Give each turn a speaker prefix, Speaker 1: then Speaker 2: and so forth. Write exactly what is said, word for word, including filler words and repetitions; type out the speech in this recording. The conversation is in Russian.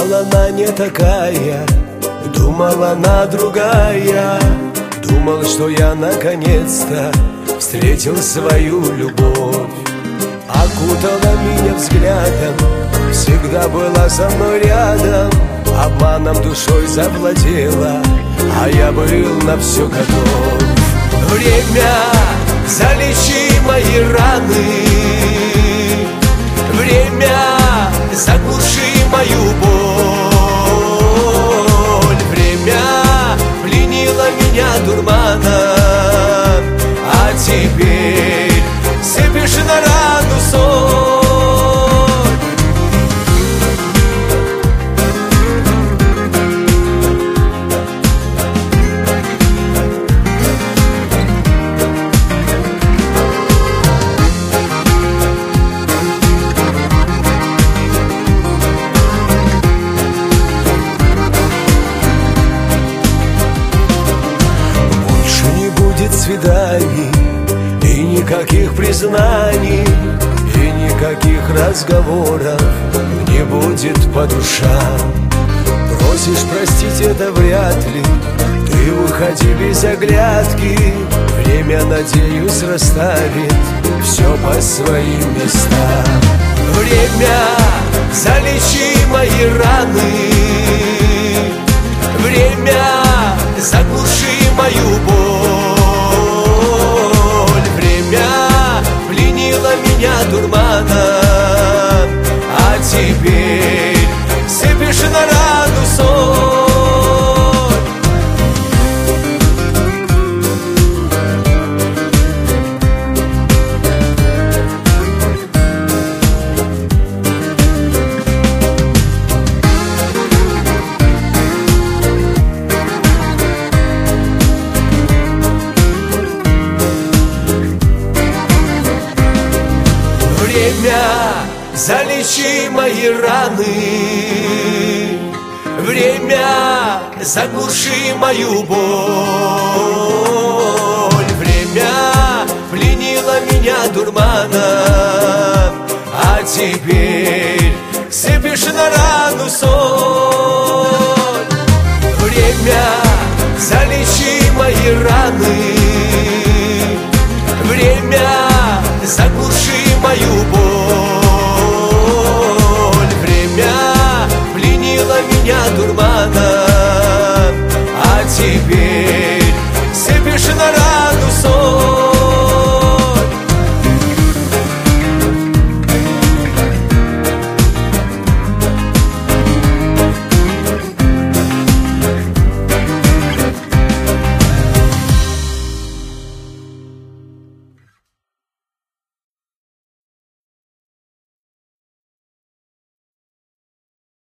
Speaker 1: она не такая, думал, она другая. Думал, что я наконец-то встретил свою любовь. Окутала меня взглядом, всегда была со мной рядом. Обманом душой завладела, а я был на все готов. Время, залечи мои раны. Время, заглуши мою боль. Время пленило меня дурманом, а теперь сыпешь на рану соль. Свиданий и никаких признаний, и никаких разговоров не будет по душам. Просишь простить, это вряд ли, ты уходи без оглядки. Время, надеюсь, расставит все по своим местам. Время, залечи мои раны. Время, заглуши мою боль. Пленила меня дурманом, а теперь сыпешь на рану соль. Время, залечи мои раны. Время, заглуши мою боль. Время пленило меня дурманом, а теперь сыпешь на рану соль. Время, залечи мои раны. Время, заглуши мою боль. Время пленило меня дурманом,